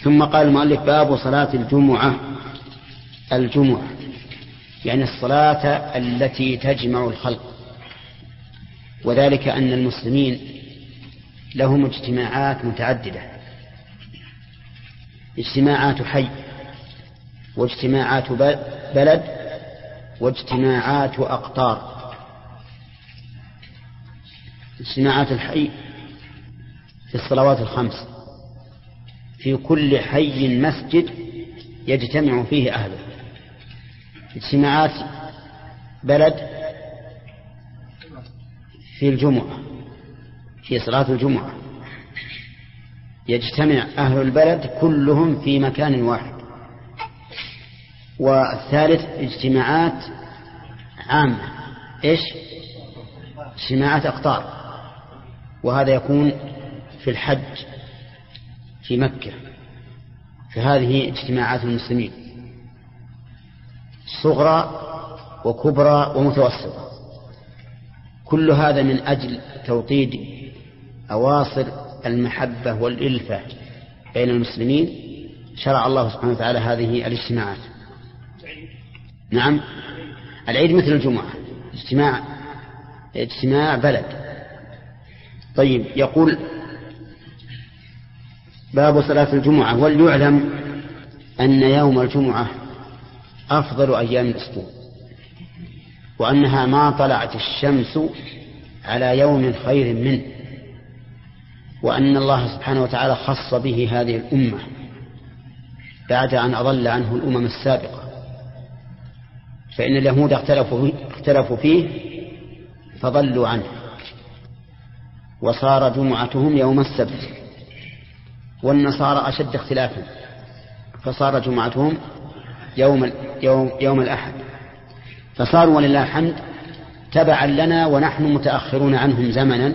ثم قال المؤلف باب صلاة الجمعة يعني الصلاة التي تجمع الخلق، وذلك أن المسلمين لهم اجتماعات متعددة، اجتماعات حي واجتماعات بلد واجتماعات أقطار. اجتماعات الحي في الصلوات الخمس، في كل حي مسجد يجتمع فيه أهله. اجتماعات بلد في الجمعة، في صلاة الجمعة يجتمع أهل البلد كلهم في مكان واحد. والثالث اجتماعات عامة، إيش؟ اجتماعات أقطار، وهذا يكون في الحج في مكة. فهذه اجتماعات المسلمين صغرى وكبرى ومتوسطة، كل هذا من أجل توطيد أواصر المحبة والإلفة بين المسلمين. شرع الله سبحانه وتعالى هذه الاجتماعات. نعم، العيد مثل الجمعة، اجتماع بلد. طيب، يقول باب صلاة الجمعة. وليعلم أن يوم الجمعة أفضل أيام الأسبوع، وأنها ما طلعت الشمس على يوم خير منه، وأن الله سبحانه وتعالى خص به هذه الأمة بعد أن أضل عنه الأمم السابقة. فإن اليهود اختلفوا فيه فضلوا عنه، وصار جمعتهم يوم السبت، والنصارى أشد اختلافا فصار جمعتهم يوم الأحد. فصاروا ولله الحمد تبعا لنا، ونحن متأخرون عنهم زمنا،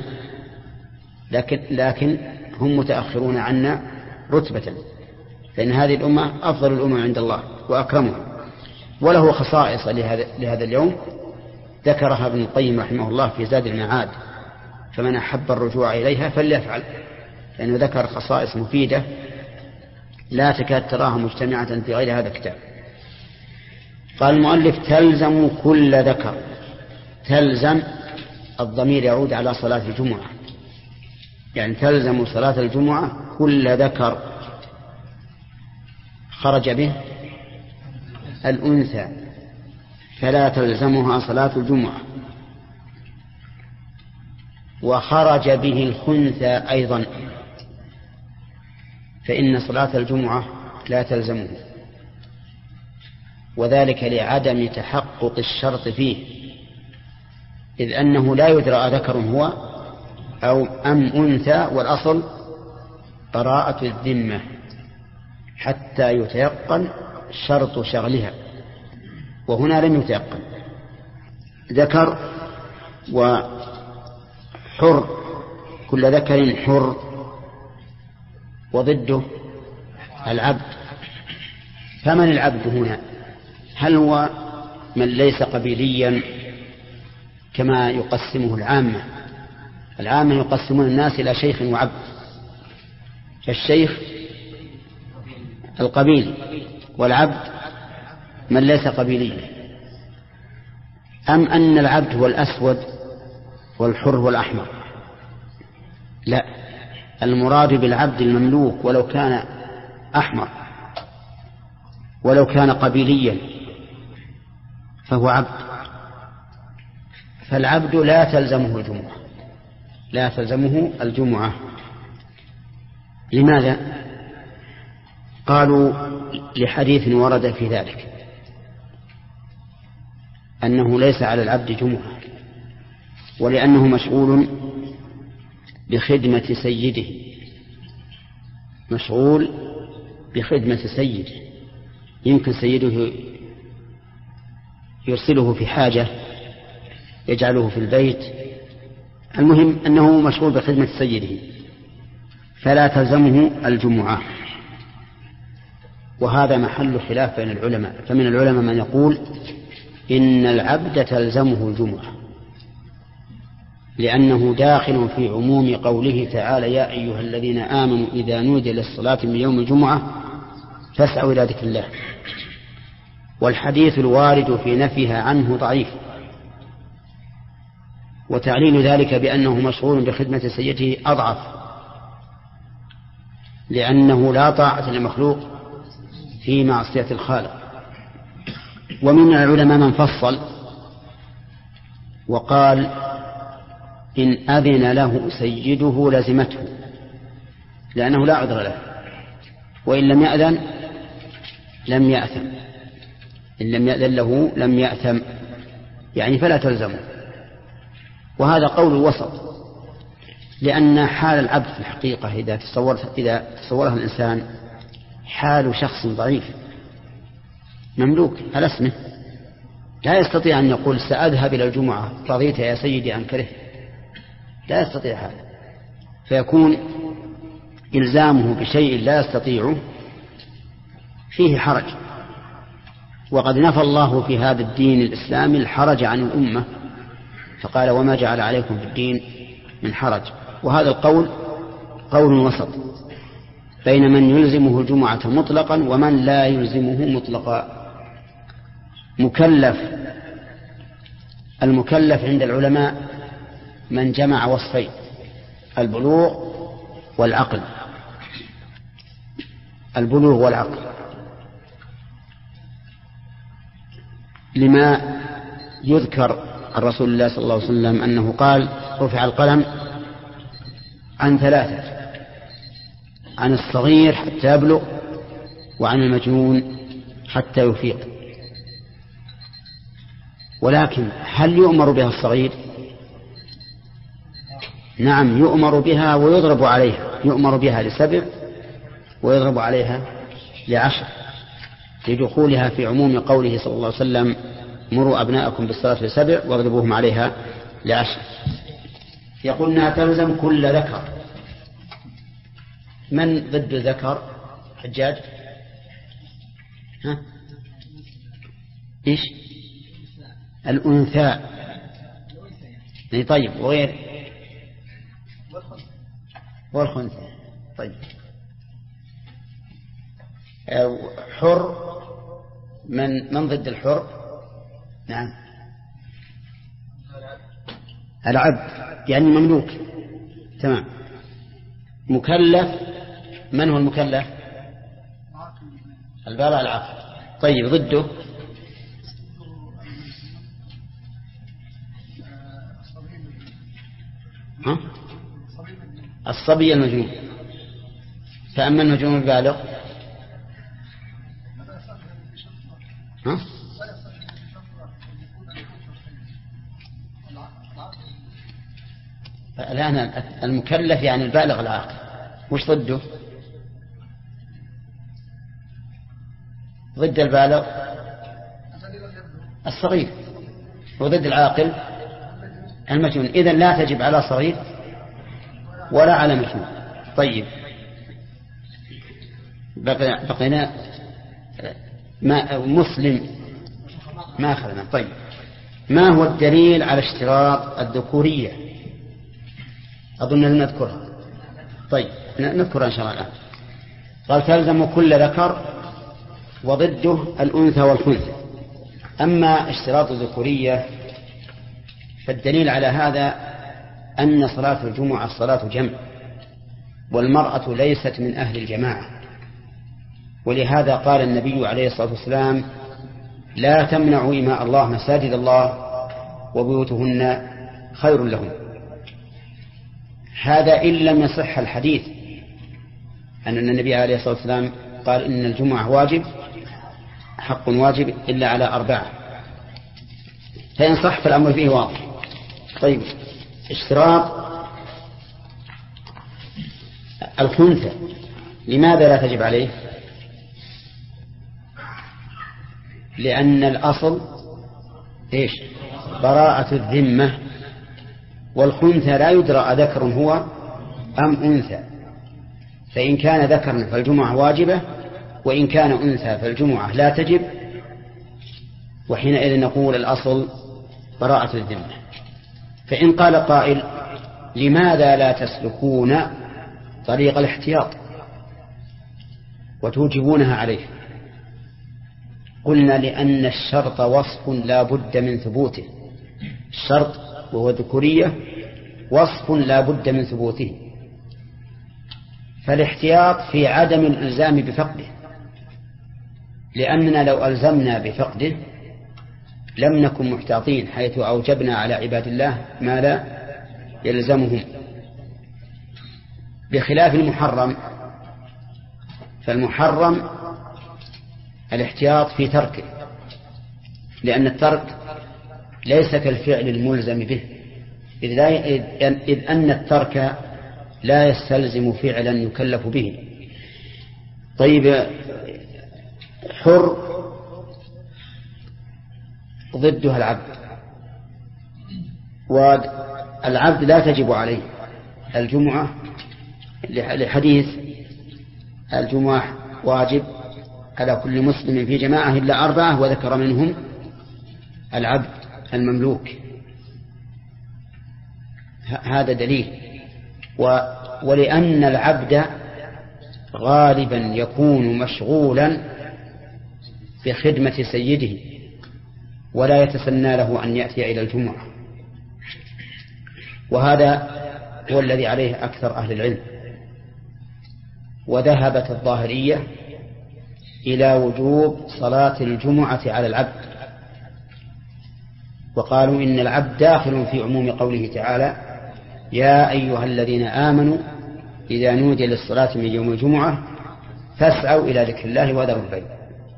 لكن هم متأخرون عنا رتبة، فإن هذه الأمة أفضل الأمم عند الله وأكرمها. وله خصائص لهذا اليوم ذكرها ابن القيم رحمه الله في زاد المعاد، فمن أحب الرجوع إليها فليفعل، لأنه ذكر خصائص مفيدة لا تكاد تراها مجتمعة في غير هذا الكتاب. قال المؤلف تلزم كل ذكر. تلزم الضمير يعود على صلاة الجمعة، يعني تلزم صلاة الجمعة كل ذكر خرج به الأنثى، فلا تلزمها صلاة الجمعة. وخرج به الخنثى أيضا، فإن صلاة الجمعة لا تلزمه، وذلك لعدم تحقق الشرط فيه، إذ أنه لا يدرى أذكر هو أو أم أنثى، والأصل براءة الذمة حتى يتيقن شرط شغلها، وهنا لم يتيقن. ذكر وحر، كل ذكر حر، وضده العبد. فمن العبد هنا؟ هل هو من ليس قبيليا كما يقسمه العامة؟ العامة يقسمون الناس إلى شيخ وعبد، فالشيخ القبيل والعبد من ليس قبيليا. أم أن العبد هو الأسود والحر والأحمر؟ لا، المراد بالعبد المملوك ولو كان أحمر، ولو كان قبيليا فهو عبد. فالعبد لا تلزمه الجمعة، لا تلزمه الجمعة. لماذا؟ قالوا لحديث ورد في ذلك أنه ليس على العبد جمعة، ولأنه مشغول بخدمة سيده، مشغول بخدمة سيده. يمكن سيده يرسله في حاجة، يجعله في البيت، المهم أنه مشغول بخدمة سيده، فلا تلزمه الجمعة. وهذا محل خلاف بين العلماء، فمن العلماء من يقول إن العبد تلزمه الجمعة، لأنه داخل في عموم قوله تعالى يا أيها الذين آمنوا إذا نودي للصلاة من يوم الجمعة فاسعوا إلى ذكر الله. والحديث الوارد في نفيها عنه ضعيف، وتعليل ذلك بأنه مشغول بخدمة سيده أضعف، لأنه لا طاعة لمخلوق في معصية الخالق. ومن العلماء من فصل وقال إن أذن له سيده لزمته، لأنه لا عذر له، وإن لم يأذن لم يأثم، إن لم يأذن له لم يأثم، يعني فلا تلزمه. وهذا قول وسط، لأن حال العبد في الحقيقة إذا تصورها الإنسان حال شخص ضعيف مملوك على اسمه، لا يستطيع أن يقول سأذهب إلى الجمعة رضيت يا سيدي أن كرهت، لا يستطيع هذا، فيكون إلزامه بشيء لا يستطيعه فيه حرج. وقد نفى الله في هذا الدين الإسلامي الحرج عن الأمة، فقال وما جعل عليكم في الدين من حرج. وهذا القول قول وسط بين من يلزمه الجمعة مطلقا ومن لا يلزمه مطلقا. المكلف عند العلماء من جمع وصفين: البلوغ والعقل. البلوغ والعقل لما يذكر عن رسول الله صلى الله عليه وسلم أنه قال رفع القلم عن ثلاثة: عن الصغير حتى يبلغ، وعن المجنون حتى يفيق. ولكن هل يؤمر بها الصغير؟ نعم، يؤمر بها ويضرب عليها، يؤمر بها ل7 ويضرب عليها ل10، لدخولها في عموم قوله صلى الله عليه وسلم مروا أبناءكم بالصلاة ل7 واضربوهم عليها ل10. يقول أنها تلزم كل ذكر. من ضد ذكر؟ حجاج؟ ها؟ إيش؟ الأنثى. طيب، وغير؟ والخنثى. طيب، حر. من ضد الحر؟ نعم، العبد يعني مملوك. تمام. مكلف، من هو المكلف؟ البالغ العاقل. طيب، ضده؟ ها؟ الصبي المجنون. فأما المجنون البالغ ها؟ الآن المكلف يعني البالغ العاقل. وش ضده؟ ضد البالغ الصغير، وضد العاقل المجنون. إذن لا تجب على صغير ولا على مجنون. طيب، بقينا مسلم ما أخذنا. طيب، ما هو الدليل على اشتراط الذكورية؟ أظن أن نذكرها. طيب، نذكرها إن شاء الله الآن. قال تلزم كل ذكر وضده الأنثى والخنثى. أما اشتراط الذكورية فالدليل على هذا أن صلاة الجمعة صلاة جمع، والمرأة ليست من أهل الجماعة، ولهذا قال النبي عليه الصلاة والسلام لا تمنعوا إماء الله مساجد الله وبيوتهن خير لهم. هذا إن لم يصح الحديث أن النبي عليه الصلاة والسلام قال إن الجمعة واجب، حق واجب إلا على 4. فإن صح فالأمر فيه واضح. طيب، اشتراط الخنثى لماذا لا تجب عليه؟ لأن الأصل إيش؟ براءة الذمة، والخنثى لا يدرى أذكر هو أم أنثى، فإن كان ذكرا فالجمعة واجبة، وإن كان أنثى فالجمعة لا تجب، وحينئذ نقول الأصل براءة الذمة. فإن قال قائل لماذا لا تسلكون طريق الاحتياط؟ وتوجبونها عليه؟ قلنا لأن الشرط وصف لا بد من ثبوته. الشرط وهو ذكورية وصف لا بد من ثبوته، فالاحتياط في عدم الإلزام بفقده، لأننا لو ألزمنا بفقده لم نكن محتاطين، حيث أوجبنا على عباد الله ما لا يلزمهم، بخلاف المحرم. فالمحرم الاحتياط في تركه، لأن الترك ليس كالفعل الملزم به، إذ أن الترك لا يستلزم فعلا يكلف به. طيب، حر ضدها العبد، والعبد لا تجب عليه الجمعة لحديث الجمعة واجب على كل مسلم في جماعة إلا 4 وذكر منهم العبد المملوك. هذا دليل. ولأن العبد غالبا يكون مشغولا بخدمة سيده ولا يتسنى له أن يأتي إلى الجمعة، وهذا هو الذي عليه أكثر أهل العلم. وذهبت الظاهرية إلى وجوب صلاة الجمعة على العبد، وقالوا إن العبد داخل في عموم قوله تعالى: يا أيها الذين آمنوا إذا نودي للصلاة من يوم الجمعة فاسعوا إلى ذكر الله وذروا البيع.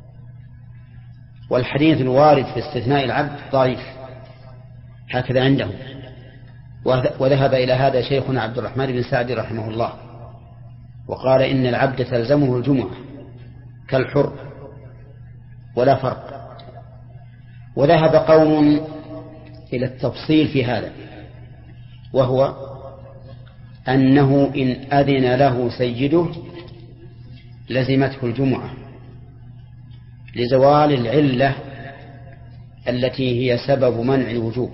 والحديث الوارد في استثناء العبد ضعيف، هكذا عندهم. وذهب إلى هذا شيخنا عبد الرحمن بن سعد رحمه الله، وقال إن العبد تلزمه الجمعة كالحر ولا فرق. وذهب قوم إلى التفصيل في هذا، وهو أنه إن أذن له سيده لزمته الجمعة لزوال العلة التي هي سبب منع الوجوب،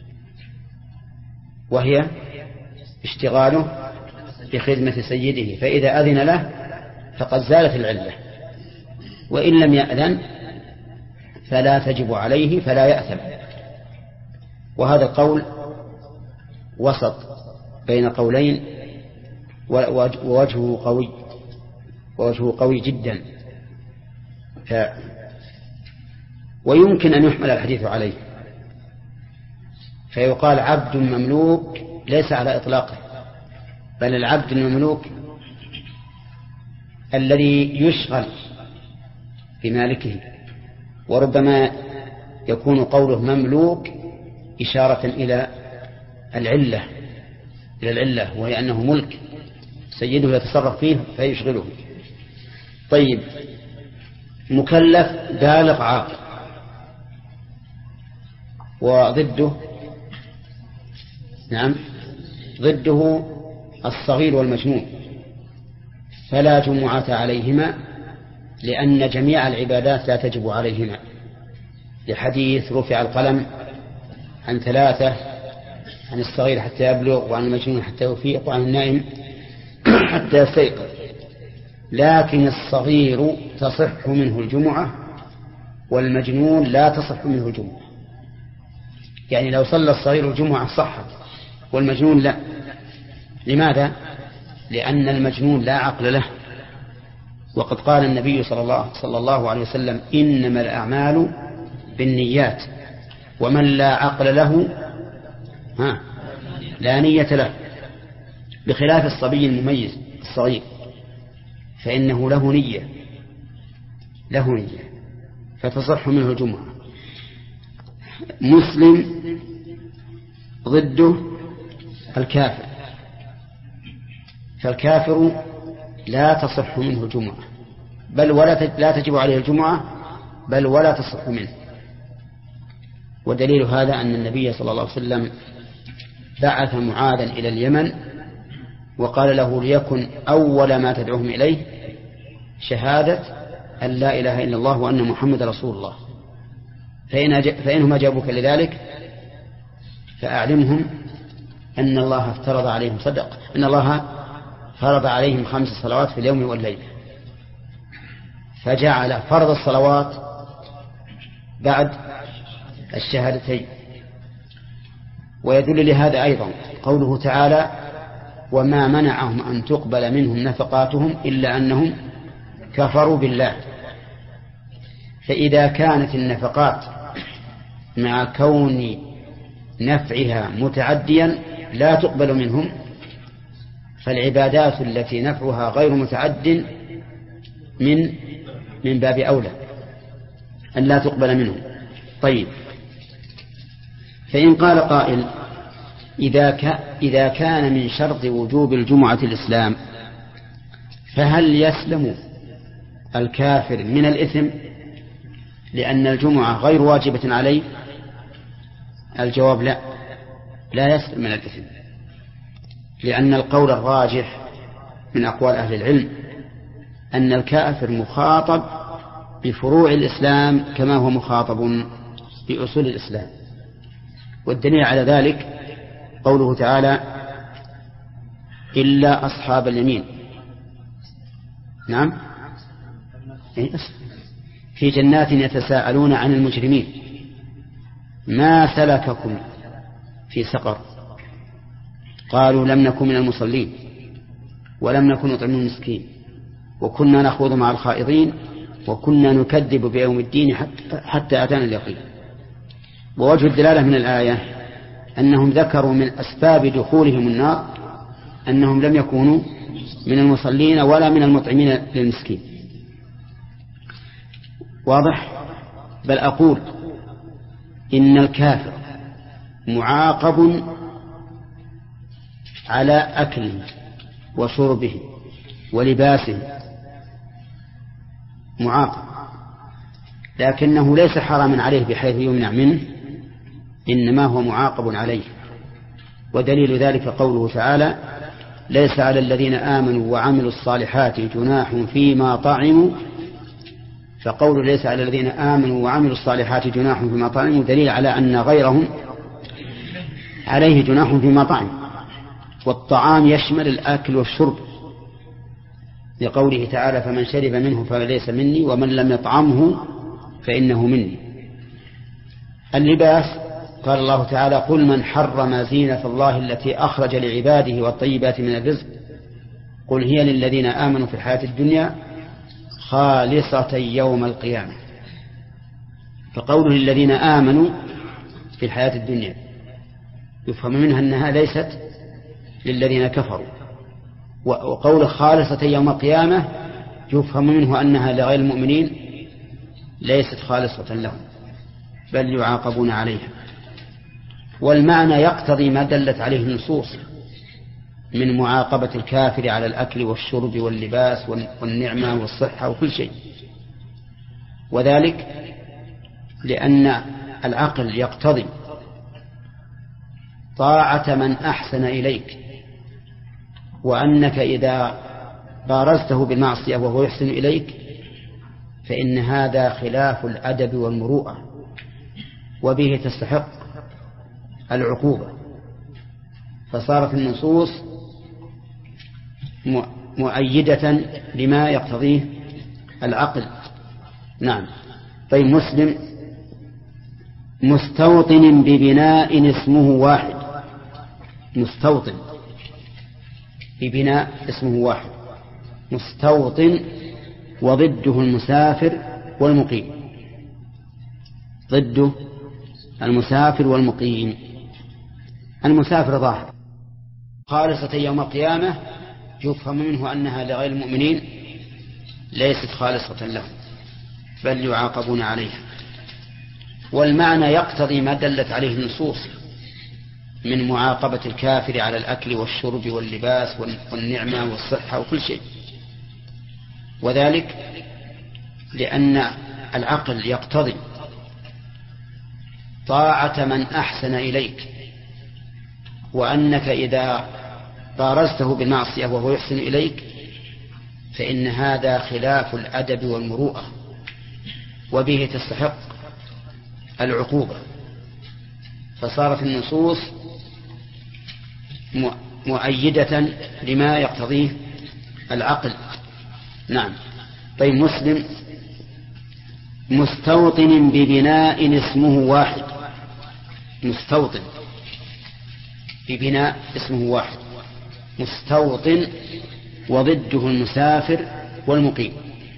وهي اشتغاله بخدمة سيده، فإذا أذن له فقد زالت العلة، وإن لم يأذن فلا تجب عليه فلا يأثم. وهذا القول وسط بين قولين، ووجهه قوي جدا، ويمكن أن يحمل الحديث عليه، فيقال عبد مملوك ليس على إطلاقه، بل العبد المملوك الذي يشغل بمالكه. وربما يكون قوله مملوك إشارة إلى العلة وهي أنه ملك سيده يتصرف فيه فيشغله. طيب، مكلف بالغ عاقل، وضده ضده الصغير والمجنون، فلا جمعة عليهما، لأن جميع العبادات لا تجب عليهما، لحديث رفع القلم عن 3، عن الصغير حتى يبلغ، وعن المجنون حتى يفيق، وعن النائم حتى يستيقظ. لكن الصغير تصح منه الجمعة، والمجنون لا تصح منه الجمعة. يعني لو صلى الصغير الجمعة صحت والمجنون لا. لماذا؟ لأن المجنون لا عقل له، وقد قال النبي صلى الله عليه وسلم: إنما الأعمال بالنيات، ومن لا عقل له لا نية له، بخلاف الصبي المميز الصغير فإنه له نية فتصح منه الجمعة. مسلم ضده الكافر، فالكافر لا تصح منه الجمعة، بل لا تجب عليه الجمعة، بل ولا تصح منه. ودليل هذا أن النبي صلى الله عليه وسلم بعث معاذا إلى اليمن وقال له: ليكن أول ما تدعوهم إليه شهادة أن لا إله إلا الله وأن محمد رسول الله، فإنهم أجابوك لذلك فأعلمهم أن الله افترض عليهم أن الله فرض عليهم 5 صلوات في اليوم والليلة. فجعل فرض الصلوات بعد الشهادتين. ويدل لهذا أيضا قوله تعالى: وما منعهم أن تقبل منهم نفقاتهم إلا أنهم كفروا بالله. فإذا كانت النفقات مع كون نفعها متعديا لا تقبل منهم، فالعبادات التي نفعها غير متعد من باب أولى أن لا تقبل منهم. طيب، فإن قال قائل: إذا كان من شرط وجوب الجمعة الإسلام، فهل يسلم الكافر من الإثم لأن الجمعة غير واجبة عليه؟ الجواب: لا يسلم من الإثم، لأن القول الراجح من أقوال أهل العلم أن الكافر مخاطب بفروع الإسلام كما هو مخاطب بأصول الإسلام. والدليل على ذلك قوله تعالى: إلا أصحاب اليمين. نعم، في جنات يتساءلون عن المجرمين ما سلككم في سقر قالوا لم نكن من المصلين ولم نكن نطعم المسكين وكنا نخوض مع الخائضين وكنا نكذب بيوم الدين حتى أتانا اليقين. ووجه الدلالة من الآية أنهم ذكروا من أسباب دخولهم النار أنهم لم يكونوا من المصلين ولا من المطعمين للمسكين. واضح؟ بل أقول إن الكافر معاقب على أكله وشربه ولباسه، معاقب، لكنه ليس حراما عليه بحيث يمنع منه، إنما هو معاقب عليه. ودليل ذلك قوله تعالى: ليس على الذين آمنوا وعملوا الصالحات جناح فيما طعموا. فقول ليس على الذين آمنوا وعملوا الصالحات جناح فيما طعموا دليل على أن غيرهم عليه جناح فيما طعموا. والطعام يشمل الأكل والشرب، لقوله تعالى: فمن شرب منه فليس مني ومن لم يطعمه فإنه مني. اللباس قال الله تعالى: قل من حرم زينة الله التي أخرج لعباده والطيبات من الرزق قل هي للذين آمنوا في الحياة الدنيا خالصة يوم القيامة. فقوله للذين آمنوا في الحياة الدنيا يفهم منها أنها ليست للذين كفروا، وقول خالصة يوم القيامة يفهم منه أنها لغير المؤمنين ليست خالصة لهم بل يعاقبون عليها. والمعنى يقتضي ما دلت عليه النصوص من معاقبة الكافر على الأكل والشرب واللباس والنعمة والصحة وكل شيء، وذلك لأن العقل يقتضي طاعة من أحسن إليك، وأنك إذا بارزته بالمعصية وهو يحسن إليك فإن هذا خلاف الأدب والمروءة وبه تستحق العقوبة. فصارت النصوص مؤيدة لما يقتضيه العقل. نعم. طيب، مسلم مستوطن ببناء اسمه واحد، مستوطن ببناء اسمه واحد، مستوطن وضده المسافر والمقيم، ضده المسافر والمقيم. المسافر ظاهر خالصة يوم القيامة يفهم منه أنها لغير المؤمنين ليست خالصة لهم بل يعاقبون عليها. والمعنى يقتضي ما دلت عليه النصوص من معاقبة الكافر على الأكل والشرب واللباس والنعمة والصحة وكل شيء، وذلك لأن العقل يقتضي طاعة من أحسن إليك، وأنك إذا بارزته بالمعصية وهو يحسن إليك فإن هذا خلاف الأدب والمروءة وبه تستحق العقوبة. فصارت النصوص مؤيدة لما يقتضيه العقل. نعم. طيب، مسلم مستوطن ببناء اسمه واحد. مستوطن ببناء اسمه واحد. مستوطن وضده المسافر والمقيم.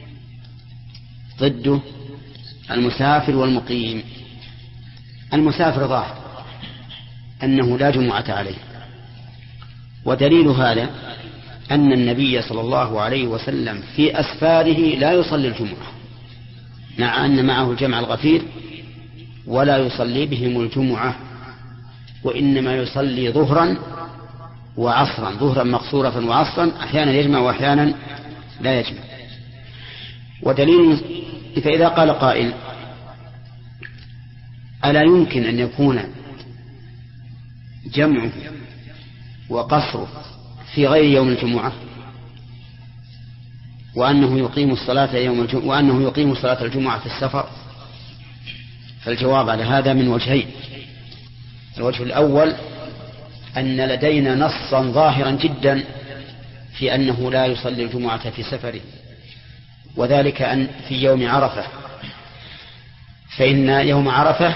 ضده المسافر والمقيم. المسافر ظاهر أنه لا جمعة عليه، ودليل هذا أن النبي صلى الله عليه وسلم في أسفاره لا يصلي الجمعة، مع أن معه الجمع الغفير، ولا يصلي بهم الجمعة، وإنما يصلي ظهرا وعصرا، ظهرا مقصورة وعصرا، أحيانا يجمع وأحيانا لا يجمع. ودليل، فإذا قال قائل ألا يمكن أن يكون جمعه وقصره في غير يوم الجمعة وأنه يقيم الصلاة وأنه يقيم صلاة الجمعة في السفر؟ فالجواب على هذا من وجهين. الوجه الأول أن لدينا نصا ظاهرا جدا في أنه لا يصلي الجمعة في سفره، وذلك أن في يوم عرفة، فإن يوم عرفة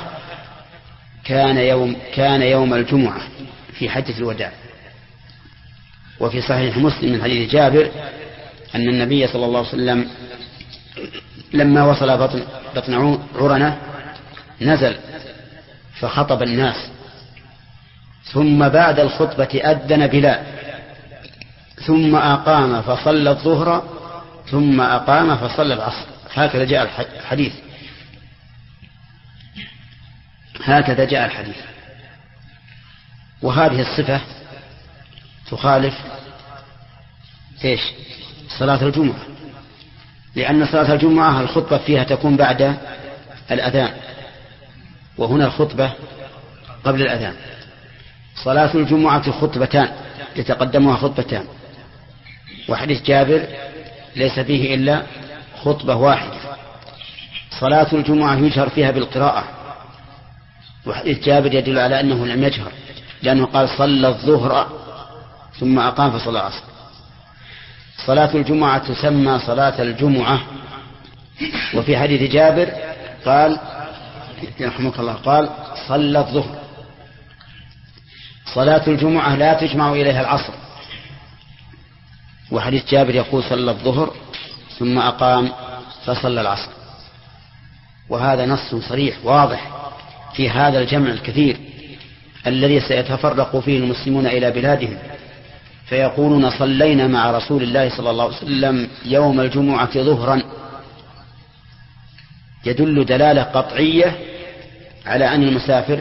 كان يوم الجمعة في حجة الوداع. وفي صحيح مسلم من حديث جابر أن النبي صلى الله عليه وسلم لما وصل بطن عرنة نزل فخطب الناس، ثم بعد الخطبة أذن بلال، ثم أقام فصلى الظهر، ثم أقام فصلى العصر. هكذا جاء الحديث. هكذا جاء الحديث. وهذه الصفة تخالف إيش؟ صلاة الجمعة، لأن صلاة الجمعة الخطبة فيها تكون بعد الأذان، وهنا الخطبة قبل الأذان. صلاة الجمعة خطبتان يتقدمها خطبتان، وحديث جابر ليس فيه إلا خطبة واحدة. صلاة الجمعة يجهر فيها بالقراءة، وحديث جابر يدل على أنه لم يجهر، لأنه قال صلى الظهر ثم أقام فصلى العصر. صلاة الجمعة تسمى صلاة الجمعة. وفي حديث جابر قال يرحمك الله قال صلى الظهر. صلاة الجمعة لا تجمع إليها العصر، وحديث جابر يقول صلى الظهر ثم أقام فصلى العصر. وهذا نص صريح واضح في هذا الجمع الكثير الذي سيتفرق فيه المسلمون إلى بلادهم، فيقولون صلينا مع رسول الله صلى الله عليه وسلم يوم الجمعة ظهرا، يدل دلالة قطعية على أن المسافر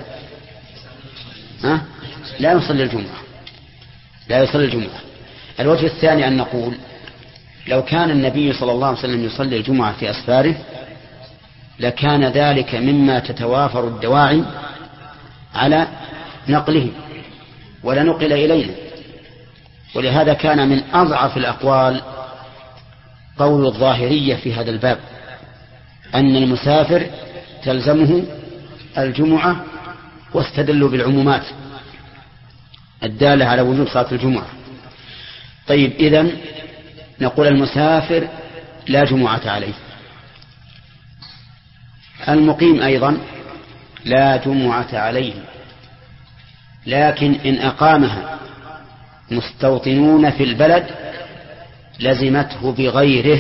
لا يصلي الجمعة، لا يصلي الجمعة. الوجه الثاني أن نقول لو كان النبي صلى الله عليه وسلم يصلي الجمعة في أسفاره لكان ذلك مما تتوافر الدواعي على نقله ولا نقل إلينا. ولهذا كان من أضعف الأقوال قول الظاهرية في هذا الباب، أن المسافر تلزمه الجمعة، واستدلوا بالعمومات الدالة على وجود صلاة الجمعة. طيب، إذن نقول المسافر لا جمعة عليه. المقيم أيضا لا جمعة عليه، لكن إن أقامها مستوطنون في البلد لزمته بغيره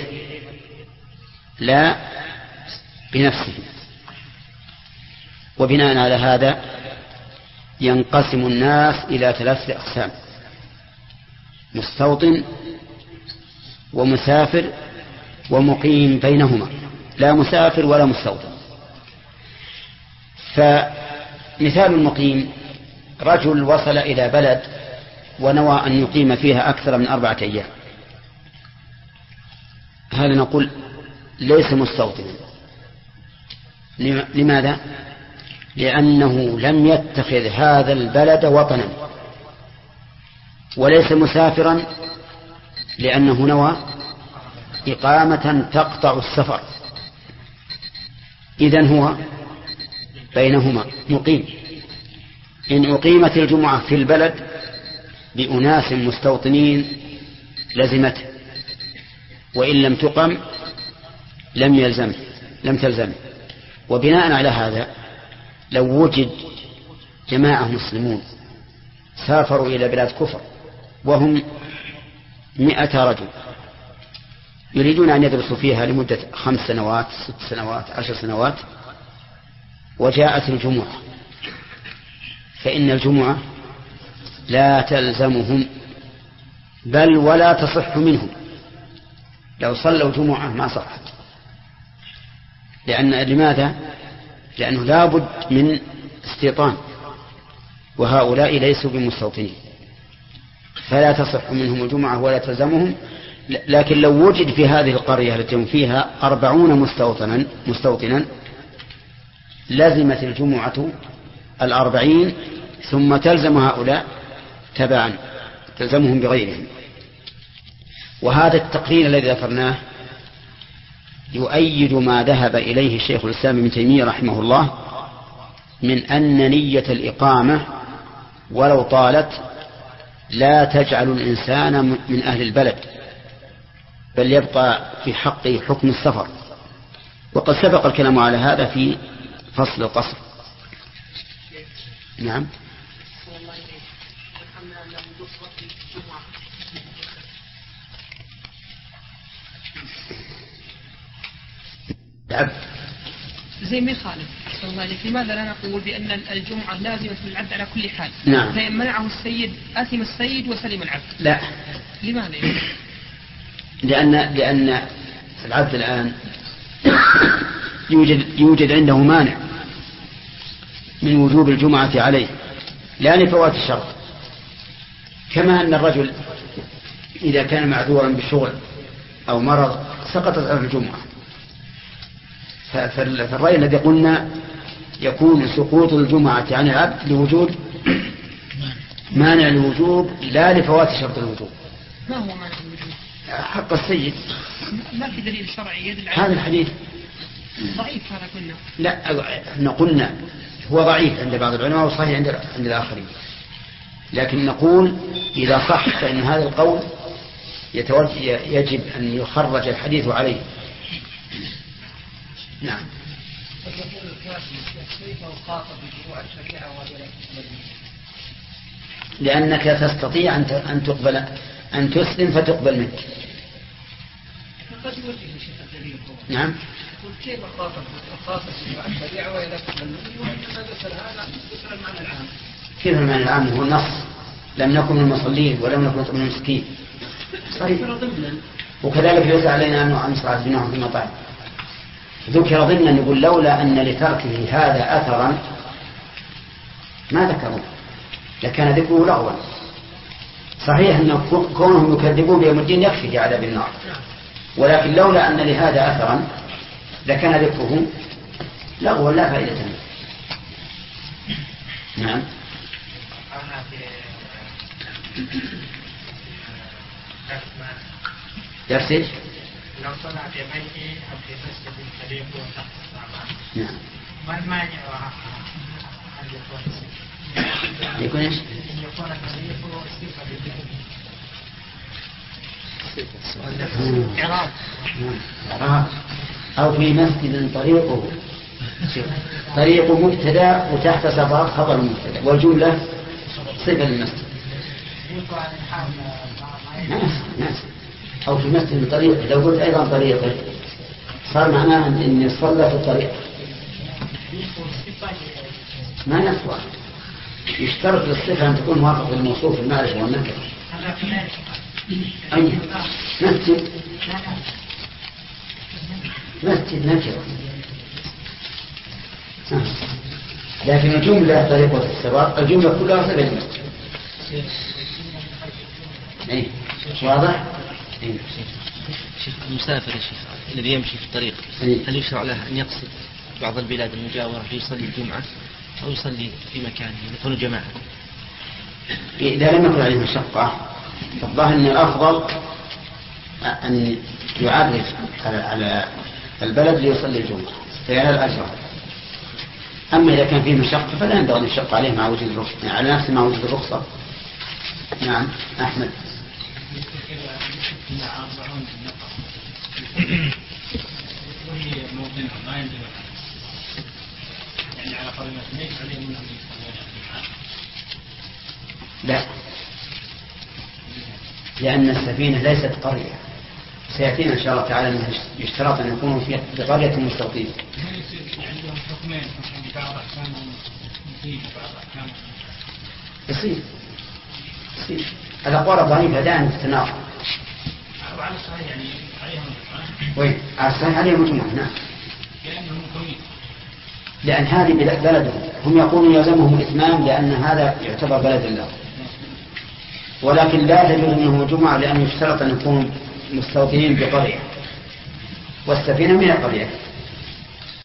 لا بنفسه. وبناء على هذا ينقسم الناس إلى 3 أقسام: مستوطن ومسافر ومقيم بينهما، لا مسافر ولا مستوطن. فمثال المقيم رجل وصل إلى بلد ونوى أن يقيم فيها أكثر من 4 أيام، هذا نقول ليس مستوطنا. لماذا؟ لأنه لم يتخذ هذا البلد وطنا، وليس مسافرا لأنه نوى إقامة تقطع السفر. إذن هو بينهما مقيم. إن أقيمت الجمعة في البلد بأناس مستوطنين لزمته، وإن لم تقم لم يلزمه. لم تلزم. وبناء على هذا لو وجد جماعة مسلمون سافروا إلى بلاد كفر وهم 100 رجل يريدون أن يدرسوا فيها لمدة 5 سنوات 6 سنوات 10 سنوات، وجاءت الجمعة، فإن الجمعة لا تلزمهم بل ولا تصح منهم. لو صلوا جمعة ما صحت. لماذا؟ لأنه لا بد من استيطان، وهؤلاء ليسوا بمستوطنين، فلا تصح منهم الجمعة ولا تلزمهم. لكن لو وجد في هذه القرية التي هم فيها 40 مستوطنا لزمت الجمعة 40 ثم تلزم هؤلاء تبعا، تلزمهم بغيرهم. وهذا التقرير الذي ذكرناه يؤيد ما ذهب إليه شيخ الإسلام ابن تيمية رحمه الله من أن نية الإقامة ولو طالت لا تجعل الإنسان من أهل البلد، بل يبقى في حقه حكم السفر. وقد سبق الكلام على هذا في فصل القصر. نعم. زي ما يخالف صلى الله عليه. لماذا لا نقول بأن الجمعة لازمة للعبد على كل حال؟ نعم. فإن منعه السيد آثم السيد وسلم العبد. لا. لماذا؟ لأن العبد الآن يوجد عنده مانع من وجوب الجمعة عليه لا لفوات الشرط، كما أن الرجل إذا كان معذورا بشغل أو مرض سقطت عنه الجمعة. فالرأي الذي قلنا يكون سقوط الجمعة عن العبد لوجود مانع الوجوب لا لفوات شرط الوجوب. ما هو مانع الوجوب؟ حق السيد. ما في دليل شرعي يدل على هذا الحديث ضعيف. هذا قلنا لا، قلنا هو ضعيف عند بعض العلماء وصحيح عند الآخرين، لكن نقول إذا صح فإن هذا القول يجب أن يخرج الحديث عليه. نعم. لأنك تستطيع أن تقبل، أن تسلم فتقبل منك. نعم. كيف كيف المعنى العام؟ هو النص لم نكن من المصلين ولم نكن من المسكين صحيح. وكذلك ليس علينا أن نصعد بناهم في المطاعم. ذكر ضمنا يقول لولا أن لتركه هذا أثرا ما ذكروا لكان ذكره لغوا. صحيح أن كونهم يكذبون بيوم الدين يكفي في عذاب النار، ولكن لولا أن لهذا أثرا لكان ذكره لغوا لا فائدة منه. نعم. درس لو صنع في بيته أو في مسجد طريق وتحت الصعبان. نعم. ما المانع أن يكون إيش؟ أن يكون الطريق صفة إعراب أو في مسجد طريق مبتدأ وتحت صفات خبر مبتدأ والجملة صفة للمسجد. ناس أو في مسجد طريق. لو قلت أيضا طريق صار معناه أني صلى في الطريق ما نسوى. يشترط للصفة أن تكون موافقة للموصوف المعرفة والنكرة. أي مسجد نكرة، لكن الجملة طريقة الصراط الجملة كلها صفة للمسجد. أي واضح؟ شيخ المسافر يا شيخ الذي يمشي في الطريق هل يشرع له أن يقصد بعض البلاد المجاورة ليصلي الجمعة أو يصلي في مكانه يكون جماعة؟ إذا لم يكن عليه مشقة فالظاهر أن الأفضل أن يعرف على البلد ليصلي الجمعة فيها الأجر. أما إذا كان فيه مشقة فلا ينبغي أن يشق عليه مع وجود الرخصة على نفسه مع وجود الرخصة. نعم. أحمد. لا، لأن السفينة ليست قرية، سيأتينا إن شاء الله تعالى أنه يشترط أن يكونوا في قرية مستوطنين. عندهم حكمين، بعض أحكام مفيد وبعض أحكام يصير الأقوال الضعيفة دائما تتناقض. وعلى الصحيح يعني عليهم وين؟ على الصحيح عليهم الجمعة. نعم. لأنهم مقيمين. لأن هذه بلدهم، هم يقولون يلزمهم الإتمام لأن هذا يعتبر بلد الله، ولكن لا تجوز منهم الجمعة لأن يشترط أن يكونوا مستوطنين بقرية، والسفينة من القرية.